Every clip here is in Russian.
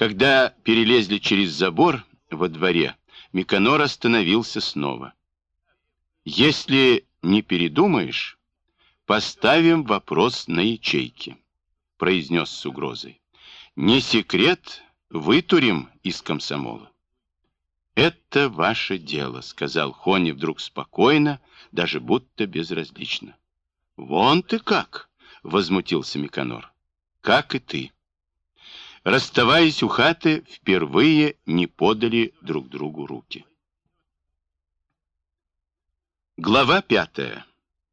Когда перелезли через забор во дворе, Миконор остановился снова. «Если не передумаешь, поставим вопрос на ячейке», — произнес с угрозой. «Не секрет, вытурим из комсомола». «Это ваше дело», — сказал Хони вдруг спокойно, даже будто безразлично. «Вон ты как!» — возмутился Миконор. «Как и ты». Расставаясь у хаты, впервые не подали друг другу руки. Глава 5.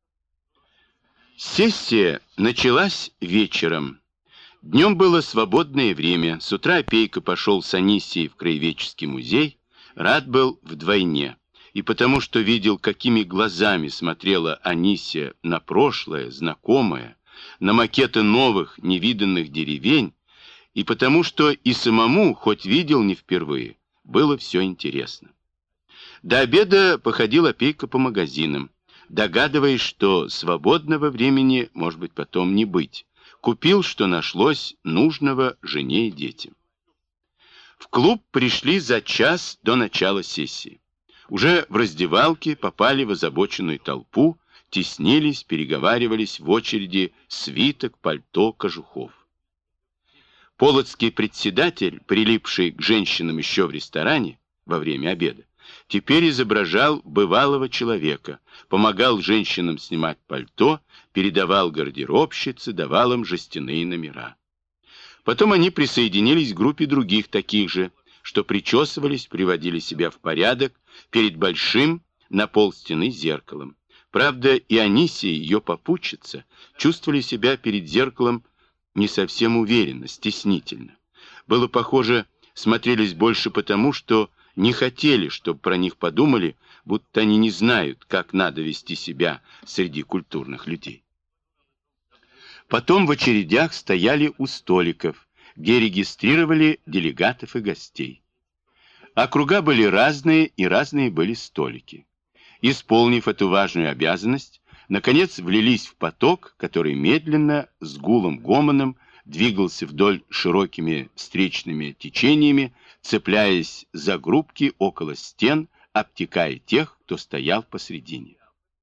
Сессия началась вечером. Днем было свободное время. С утра Опейко пошел с Анисией в краеведческий музей. Рад был вдвойне. И потому, что видел, какими глазами смотрела Анисия на прошлое, знакомое, на макеты новых, невиданных деревень, и потому, что и самому, хоть видел не впервые, было все интересно. До обеда походил Опейко по магазинам, догадываясь, что свободного времени, может быть, потом не быть. Купил, что нашлось нужного жене и детям. В клуб пришли за час до начала сессии. Уже в раздевалке попали в озабоченную толпу, теснились, переговаривались в очереди свиток, пальто, кожухов. Полоцкий председатель, прилипший к женщинам еще в ресторане во время обеда, теперь изображал бывалого человека, помогал женщинам снимать пальто, передавал гардеробщице, давал им жестяные номера. Потом они присоединились к группе других таких же, что причесывались, приводили себя в порядок перед большим на полстены зеркалом. Правда, и Анисия, ее попутчица, чувствовали себя перед зеркалом не совсем уверенно, стеснительно. Было похоже, смотрелись больше потому, что не хотели, чтобы про них подумали, будто они не знают, как надо вести себя среди культурных людей. Потом в очередях стояли у столиков, где регистрировали делегатов и гостей. Округа были разные, и разные были столики. Исполнив эту важную обязанность, наконец влились в поток, который медленно, с гулом-гомоном, двигался вдоль широкими встречными течениями, цепляясь за группки около стен, обтекая тех, кто стоял посредине.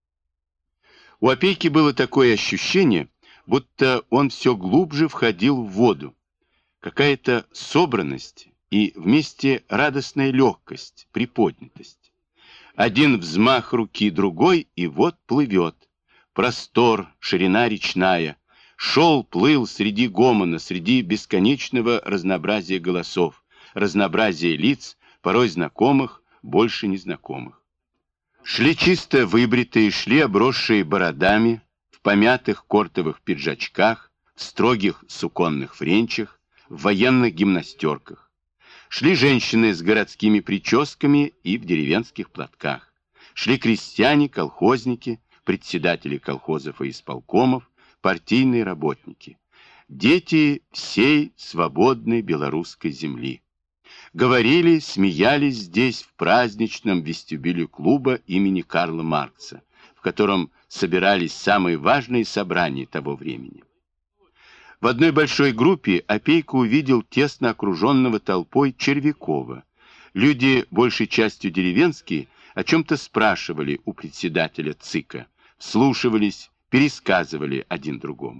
У Опейки было такое ощущение, будто он все глубже входил в воду. Какая-то собранность и вместе радостная легкость, приподнятость. Один взмах руки, другой, и вот плывет. Простор, ширина речная. Шел, плыл среди гомона, среди бесконечного разнообразия голосов, разнообразия лиц, порой знакомых, больше незнакомых. Шли чисто выбритые, шли обросшие бородами, в помятых кортовых пиджачках, в строгих суконных френчах, в военных гимнастерках. Шли женщины с городскими прическами и в деревенских платках. Шли крестьяне, колхозники, председатели колхозов и исполкомов, партийные работники. Дети всей свободной белорусской земли. Говорили, смеялись здесь, в праздничном вестибюле клуба имени Карла Маркса, в котором собирались самые важные собрания того времени. В одной большой группе Опейко увидел тесно окруженного толпой Червякова. Люди, большей частью деревенские, о чем-то спрашивали у председателя ЦИКа, вслушивались, пересказывали один другому.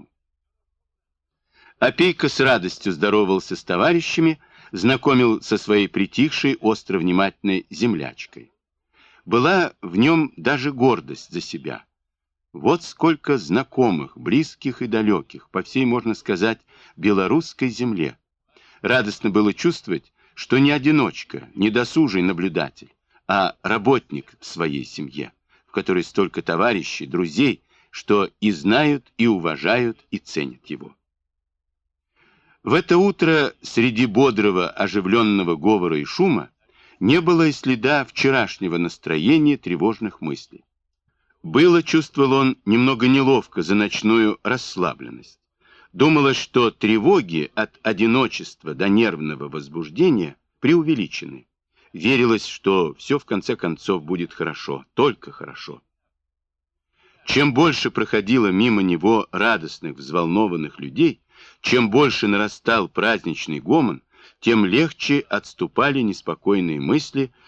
Опейко с радостью здоровался с товарищами, знакомил со своей притихшей, остро внимательной землячкой. Была в нем даже гордость за себя. Вот сколько знакомых, близких и далеких, по всей, можно сказать, белорусской земле. Радостно было чувствовать, что не одиночка, не досужий наблюдатель, а работник в своей семье, в которой столько товарищей, друзей, что и знают, и уважают, и ценят его. В это утро среди бодрого, оживленного говора и шума не было и следа вчерашнего настроения, тревожных мыслей. Было, чувствовал он, немного неловко за ночную расслабленность. Думалось, что тревоги от одиночества до нервного возбуждения преувеличены. Верилось, что все в конце концов будет хорошо, только хорошо. Чем больше проходило мимо него радостных, взволнованных людей, чем больше нарастал праздничный гомон, тем легче отступали неспокойные мысли